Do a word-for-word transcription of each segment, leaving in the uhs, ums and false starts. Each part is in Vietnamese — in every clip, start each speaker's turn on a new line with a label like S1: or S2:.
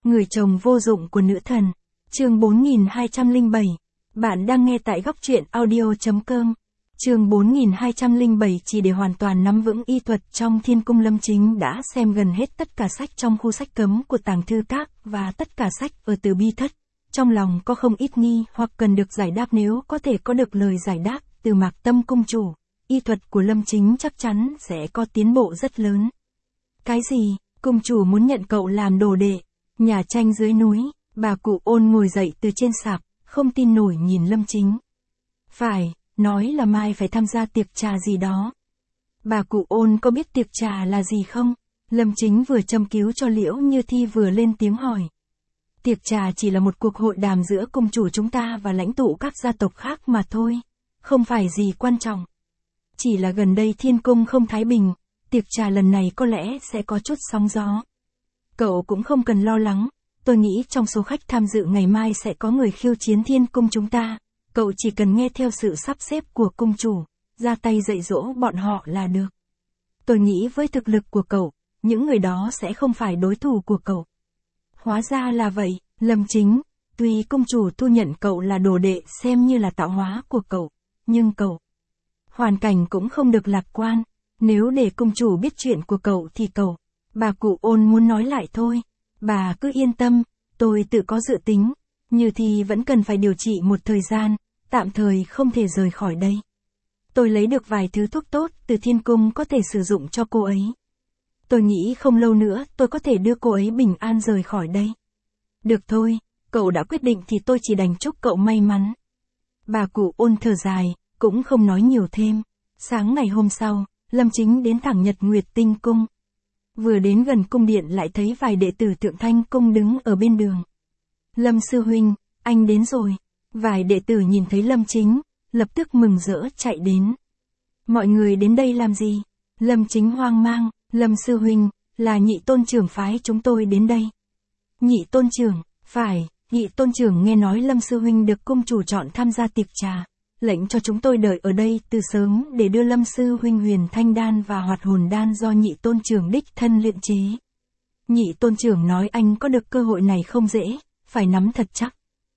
S1: Người chồng vô dụng của nữ thần. Chương bốn nghìn hai trăm lẻ bảy. Bạn đang nghe tại góc truyện audio chấm com. Chương bốn nghìn hai trăm lẻ bảy. Chỉ để hoàn toàn nắm vững y thuật trong Thiên Cung, Lâm Chính đã xem gần hết tất cả sách trong khu sách cấm của Tàng Thư Các và tất cả sách ở Từ Bi Thất. Trong lòng có không ít nghi hoặc cần được giải đáp, nếu có thể có được lời giải đáp từ Mạc Tâm cung chủ, y thuật của Lâm Chính chắc chắn sẽ có tiến bộ rất lớn. Cái gì? Cung chủ muốn nhận cậu làm đồ đệ? Nhà tranh dưới núi, bà cụ Ôn ngồi dậy từ trên sạp, không tin nổi nhìn Lâm Chính. Phải, nói là mai phải tham gia tiệc trà gì đó. Bà cụ Ôn có biết tiệc trà là gì không? Lâm Chính vừa châm cứu cho Liễu Như Thi vừa lên tiếng hỏi. Tiệc trà chỉ là một cuộc hội đàm giữa cung chủ chúng ta và lãnh tụ các gia tộc khác mà thôi, không phải gì quan trọng. Chỉ là gần đây Thiên Cung không thái bình, tiệc trà lần này có lẽ sẽ có chút sóng gió. Cậu cũng không cần lo lắng, tôi nghĩ trong số khách tham dự ngày mai sẽ có người khiêu chiến Thiên Cung chúng ta, cậu chỉ cần nghe theo sự sắp xếp của cung chủ, ra tay dạy dỗ bọn họ là được. Tôi nghĩ với thực lực của cậu, những người đó sẽ không phải đối thủ của cậu. Hóa ra là vậy, Lâm Chính, tuy cung chủ thu nhận cậu là đồ đệ xem như là tạo hóa của cậu, nhưng cậu, hoàn cảnh cũng không được lạc quan, nếu để cung chủ biết chuyện của cậu thì cậu, bà cụ Ôn muốn nói lại thôi, bà cứ yên tâm, tôi tự có dự tính, Như Thi vẫn cần phải điều trị một thời gian, tạm thời không thể rời khỏi đây. Tôi lấy được vài thứ thuốc tốt từ Thiên Cung có thể sử dụng cho cô ấy. Tôi nghĩ không lâu nữa tôi có thể đưa cô ấy bình an rời khỏi đây. Được thôi, cậu đã quyết định thì tôi chỉ đành chúc cậu may mắn. Bà cụ Ôn thở dài, cũng không nói nhiều thêm. Sáng ngày hôm sau, Lâm Chính đến thẳng Nhật Nguyệt Tinh Cung. Vừa đến gần cung điện lại thấy vài đệ tử Thượng Thanh Cung đứng ở bên đường. Lâm sư huynh, anh đến rồi. Vài đệ tử nhìn thấy Lâm Chính, lập tức mừng rỡ chạy đến. Mọi người đến đây làm gì? Lâm Chính hoang mang, Lâm sư huynh, là Nhị tôn trưởng phái chúng tôi đến đây. Nhị tôn trưởng, phải, Nhị tôn trưởng nghe nói Lâm sư huynh được cung chủ chọn tham gia tiệc trà, lệnh cho chúng tôi đợi ở đây từ sớm để đưa Lâm sư huynh Huyền Thanh đan và Hoạt hồn đan do Nhị tôn trưởng đích thân luyện chế. Nhị tôn trưởng nói anh có được cơ hội này không dễ, phải nắm thật chắc.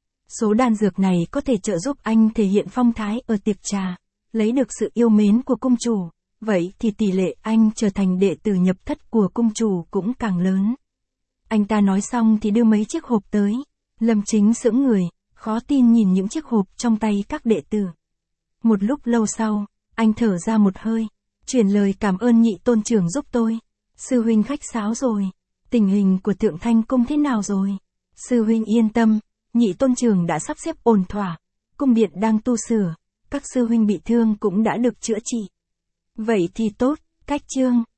S1: Số đan dược này có thể trợ giúp anh thể hiện phong thái ở tiệc trà, lấy được sự yêu mến của cung chủ, vậy thì tỷ lệ anh trở thành đệ tử nhập thất của cung chủ cũng càng lớn. Anh ta nói xong thì đưa mấy chiếc hộp tới. Lâm Chính sững người, khó tin nhìn những chiếc hộp trong tay các đệ tử. Một lúc lâu sau, anh thở ra một hơi, chuyển lời cảm ơn Nhị tôn trưởng giúp tôi. Sư huynh khách sáo rồi, tình hình của Thượng Thanh Cung thế nào rồi? Sư huynh yên tâm, Nhị tôn trưởng đã sắp xếp ổn thỏa, cung điện đang tu sửa, các sư huynh bị thương cũng đã được chữa trị. Vậy thì tốt, Cách Chương,